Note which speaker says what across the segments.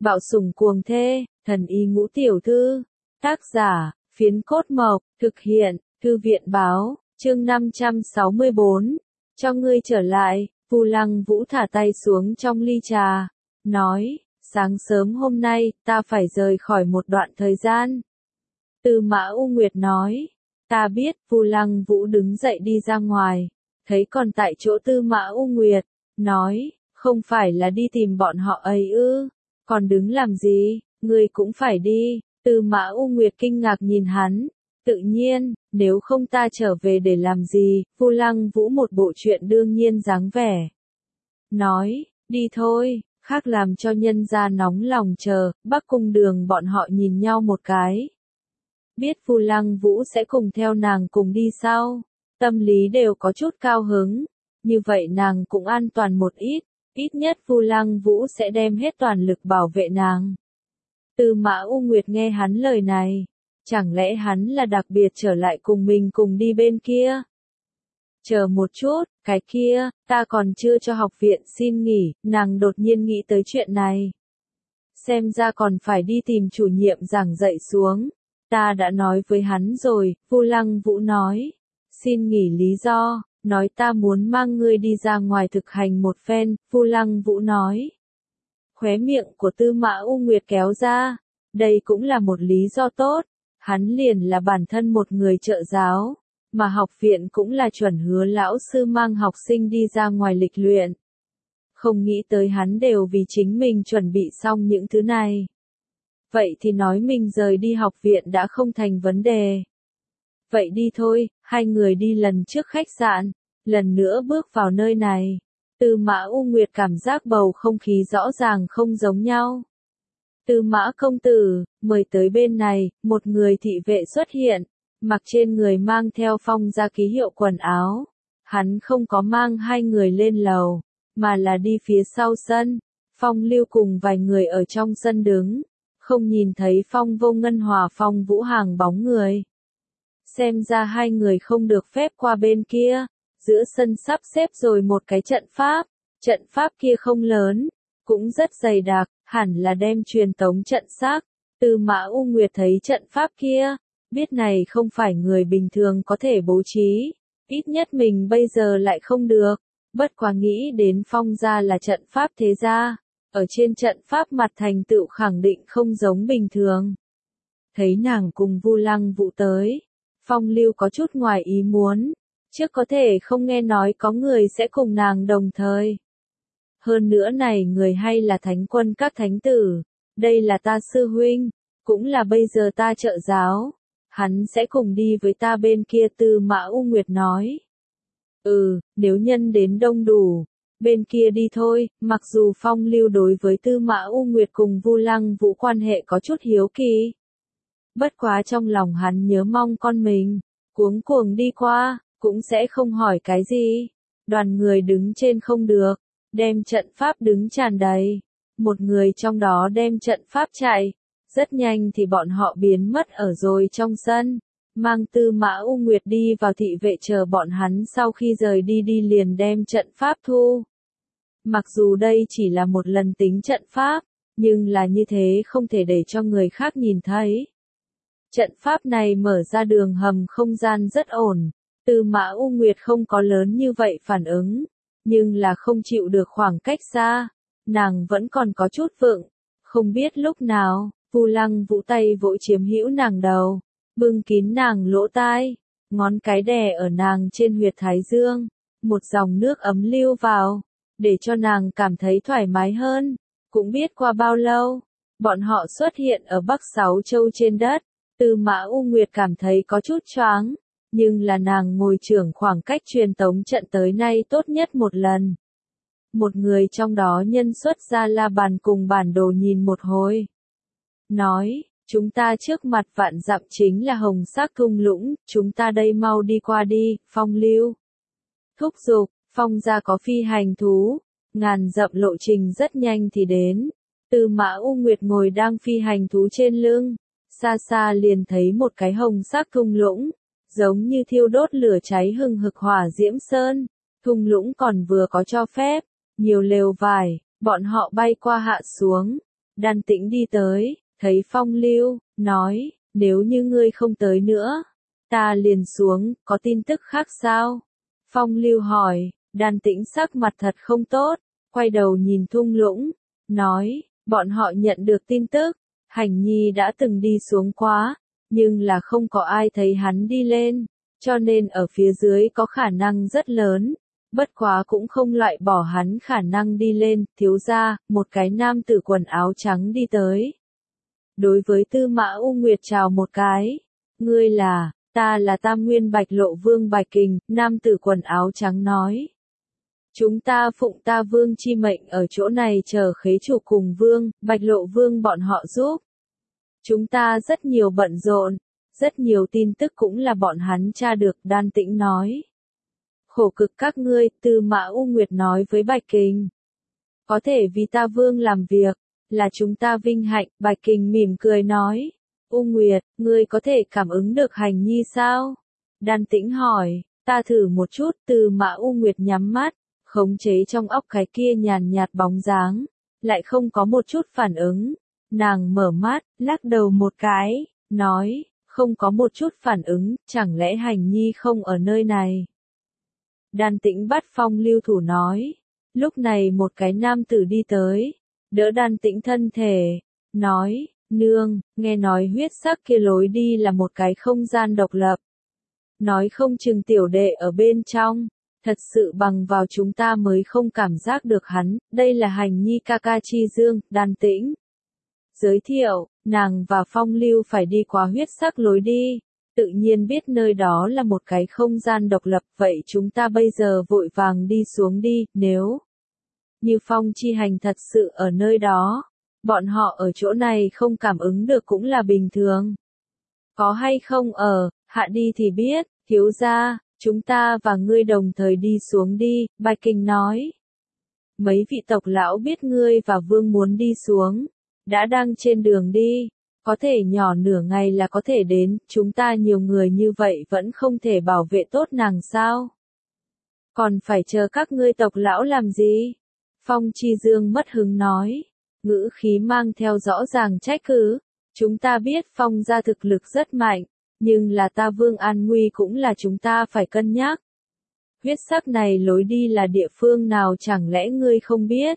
Speaker 1: Bạo sủng cuồng thê, thần y ngũ tiểu thư. Tác giả, Phiến Cốt Mộc, thực hiện, Thư viện báo, chương 564. Cho ngươi trở lại, Vu Lăng Vũ thả tay xuống trong ly trà, nói, sáng sớm hôm nay, ta phải rời khỏi một đoạn thời gian. Tư Mã U Nguyệt nói, ta biết. Vu Lăng Vũ đứng dậy đi ra ngoài, thấy còn tại chỗ Tư Mã U Nguyệt, nói, không phải là đi tìm bọn họ ấy ư, còn đứng làm gì, ngươi cũng phải đi. Tư Mã U Nguyệt kinh ngạc nhìn hắn, tự nhiên, nếu không ta trở về để làm gì. Vu Lăng Vũ một bộ chuyện đương nhiên dáng vẻ, nói, đi thôi, khác làm cho nhân gia nóng lòng chờ. Bắc Cung Đường bọn họ nhìn nhau một cái, biết Vu Lăng Vũ sẽ cùng theo nàng cùng đi sau, tâm lý đều có chút cao hứng, như vậy nàng cũng an toàn một ít nhất Vu Lăng Vũ sẽ đem hết toàn lực bảo vệ nàng. Tư Mã U Nguyệt nghe hắn lời này, chẳng lẽ hắn là đặc biệt trở lại cùng mình cùng đi bên kia? Chờ một chút, cái kia, ta còn chưa cho học viện xin nghỉ. Nàng đột nhiên nghĩ tới chuyện này. Xem ra còn phải đi tìm chủ nhiệm giảng dạy xuống. Ta đã nói với hắn rồi. Vu Lăng Vũ nói, xin nghỉ lý do, nói ta muốn mang ngươi đi ra ngoài thực hành một phen. Vu Lăng Vũ nói. Khóe miệng của Tư Mã U Nguyệt kéo ra, đây cũng là một lý do tốt, hắn liền là bản thân một người trợ giáo, mà học viện cũng là chuẩn hứa lão sư mang học sinh đi ra ngoài lịch luyện. Không nghĩ tới hắn đều vì chính mình chuẩn bị xong những thứ này. Vậy thì nói mình rời đi học viện đã không thành vấn đề. Vậy đi thôi, hai người đi lần trước khách sạn, lần nữa bước vào nơi này. Tư Mã U Nguyệt cảm giác bầu không khí rõ ràng không giống nhau. Tư Mã công tử, mời tới bên này. Một người thị vệ xuất hiện, mặc trên người mang theo Phong gia ký hiệu quần áo. Hắn không có mang hai người lên lầu, mà là đi phía sau sân. Phong Lưu cùng vài người ở trong sân đứng, không nhìn thấy Phong Vô Ngân hòa Phong Vũ Hàng bóng người. Xem ra hai người không được phép qua bên kia. Giữa sân sắp xếp rồi một cái trận pháp kia không lớn, cũng rất dày đặc, hẳn là đem truyền tống trận xác. Tư Mã U Nguyệt thấy trận pháp kia, biết này không phải người bình thường có thể bố trí, ít nhất mình bây giờ lại không được, bất quá nghĩ đến Phong gia là trận pháp thế gia, ở trên trận pháp mặt thành tựu khẳng định không giống bình thường. Thấy nàng cùng Vu Lăng Vũ tới, Phong Lưu có chút ngoài ý muốn. Trước có thể không nghe nói có người sẽ cùng nàng đồng thời. Hơn nữa này người hay là thánh quân các thánh tử. Đây là ta sư huynh, cũng là bây giờ ta trợ giáo. Hắn sẽ cùng đi với ta bên kia. Tư Mã U Nguyệt nói. Nếu nhân đến đông đủ, bên kia đi thôi. Mặc dù Phong Lưu đối với Tư Mã U Nguyệt cùng Vu Lăng Vũ quan hệ có chút hiếu kỳ. Bất quá trong lòng hắn nhớ mong con mình, cuống cuồng đi qua. Cũng sẽ không hỏi cái gì. Đoàn người đứng trên không được, đem trận pháp đứng tràn đầy. Một người trong đó đem trận pháp chạy. Rất nhanh thì bọn họ biến mất ở rồi trong sân. Mang Tư Mã U Nguyệt đi vào thị vệ chờ bọn hắn sau khi rời đi liền đem trận pháp thu. Mặc dù đây chỉ là một lần tính trận pháp, nhưng là như thế không thể để cho người khác nhìn thấy. Trận pháp này mở ra đường hầm không gian rất ổn. Tư Mã U Nguyệt không có lớn như vậy phản ứng, nhưng là không chịu được khoảng cách xa, nàng vẫn còn có chút vượng, không biết lúc nào, Vu Lăng Vũ tay vội chiếm hữu nàng đầu, bưng kín nàng lỗ tai, ngón cái đè ở nàng trên huyệt thái dương, một dòng nước ấm lưu vào, để cho nàng cảm thấy thoải mái hơn. Cũng biết qua bao lâu, bọn họ xuất hiện ở Bắc Sáu Châu trên đất. Tư Mã U Nguyệt cảm thấy có chút choáng. Nhưng là nàng ngồi trưởng khoảng cách truyền tống trận tới nay tốt nhất một lần. Một người trong đó nhân xuất ra la bàn cùng bản đồ nhìn một hồi. Nói, chúng ta trước mặt vạn dặm chính là hồng sắc thung lũng, chúng ta đây mau đi qua đi. Phong Lưu thúc giục, Phong gia có phi hành thú, ngàn dặm lộ trình rất nhanh thì đến. Tư Mã U Nguyệt ngồi đang phi hành thú trên lưng, xa xa liền thấy một cái hồng sắc thung lũng. Giống như thiêu đốt lửa cháy hừng hực hỏa diễm sơn, thung lũng còn vừa có cho phép, nhiều lều vải, bọn họ bay qua hạ xuống, Đan Tĩnh đi tới, thấy Phong Lưu, nói, nếu như ngươi không tới nữa, ta liền xuống, có tin tức khác sao? Phong Lưu hỏi, Đan Tĩnh sắc mặt thật không tốt, quay đầu nhìn thung lũng, nói, bọn họ nhận được tin tức, Hành Nhi đã từng đi xuống quá, nhưng là không có ai thấy hắn đi lên, cho nên ở phía dưới có khả năng rất lớn, bất quá cũng không loại bỏ hắn khả năng đi lên, thiếu gia, một cái nam tử quần áo trắng đi tới. Đối với Tư Mã U Nguyệt chào một cái, ngươi là, ta là Tam Nguyên Bạch Lộ Vương Bạch Kình, nam tử quần áo trắng nói. Chúng ta phụng ta vương chi mệnh ở chỗ này chờ khế chủ cùng vương, Bạch Lộ Vương bọn họ giúp. Chúng ta rất nhiều bận rộn, rất nhiều tin tức cũng là bọn hắn tra được, Đan Tĩnh nói. Khổ cực các ngươi, Tư Mã U Nguyệt nói với Bạch Kình. Có thể vì ta vương làm việc, là chúng ta vinh hạnh, Bạch Kình mỉm cười nói. U Nguyệt, ngươi có thể cảm ứng được Hành Nhi sao? Đan Tĩnh hỏi, ta thử một chút, Tư Mã U Nguyệt nhắm mắt, khống chế trong óc cái kia nhàn nhạt bóng dáng, lại không có một chút phản ứng. Nàng mở mắt, lắc đầu một cái, nói, không có một chút phản ứng, chẳng lẽ Hành Nhi không ở nơi này? Đan Tĩnh bắt Phong Lưu thủ nói. Lúc này một cái nam tử đi tới, đỡ Đan Tĩnh thân thể, nói, nương, nghe nói huyết sắc kia lối đi là một cái không gian độc lập. Nói không chừng tiểu đệ ở bên trong, thật sự bằng vào chúng ta mới không cảm giác được hắn, đây là Hành Nhi ca ca Chi Dương, Đan Tĩnh. Giới thiệu, nàng và Phong Lưu phải đi qua huyết sắc lối đi, tự nhiên biết nơi đó là một cái không gian độc lập, vậy chúng ta bây giờ vội vàng đi xuống đi, nếu như Phong Chi Hành thật sự ở nơi đó, bọn họ ở chỗ này không cảm ứng được cũng là bình thường. Có hay không ở, hạ đi thì biết, thiếu gia, chúng ta và ngươi đồng thời đi xuống đi, Bạch Kình nói. Mấy vị tộc lão biết ngươi và vương muốn đi xuống, đã đang trên đường đi, có thể nhỏ nửa ngày là có thể đến, chúng ta nhiều người như vậy vẫn không thể bảo vệ tốt nàng sao? Còn phải chờ các ngươi tộc lão làm gì? Phong Chi Dương mất hứng nói, ngữ khí mang theo rõ ràng trách cứ, chúng ta biết Phong gia thực lực rất mạnh, nhưng là ta vương an nguy cũng là chúng ta phải cân nhắc. Huyết sắc này lối đi là địa phương nào chẳng lẽ ngươi không biết?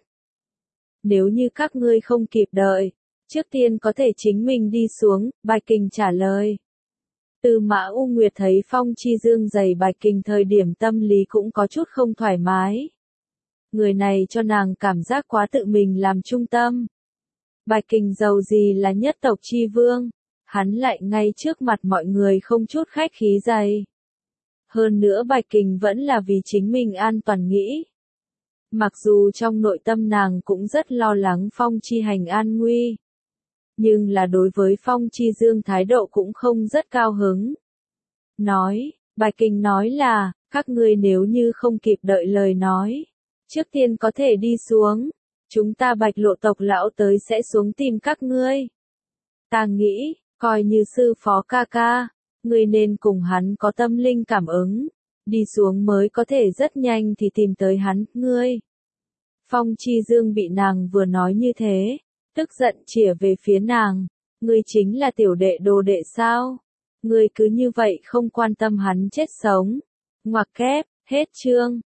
Speaker 1: Nếu như các ngươi không kịp đợi, trước tiên có thể chính mình đi xuống, Bạch Kình trả lời. Tư Mã U Nguyệt thấy Phong Chi Dương giày Bạch Kình thời điểm tâm lý cũng có chút không thoải mái. Người này cho nàng cảm giác quá tự mình làm trung tâm. Bạch Kình giàu gì là nhất tộc chi vương, hắn lại ngay trước mặt mọi người không chút khách khí dày. Hơn nữa Bạch Kình vẫn là vì chính mình an toàn nghĩ. Mặc dù trong nội tâm nàng cũng rất lo lắng Phong Chi Hành an nguy, nhưng là đối với Phong Chi Dương thái độ cũng không rất cao hứng. Nói, Bạch Kình nói là, các ngươi nếu như không kịp đợi lời nói, trước tiên có thể đi xuống, chúng ta Bạch Lộ tộc lão tới sẽ xuống tìm các ngươi. Ta nghĩ, coi như sư phó ca ca, ngươi nên cùng hắn có tâm linh cảm ứng, đi xuống mới có thể rất nhanh thì tìm tới hắn, ngươi. Phong Chi Dương bị nàng vừa nói như thế, tức giận chĩa về phía nàng, ngươi chính là tiểu đệ đồ đệ sao? Ngươi cứ như vậy không quan tâm hắn chết sống. Ngoặc kép, hết chương.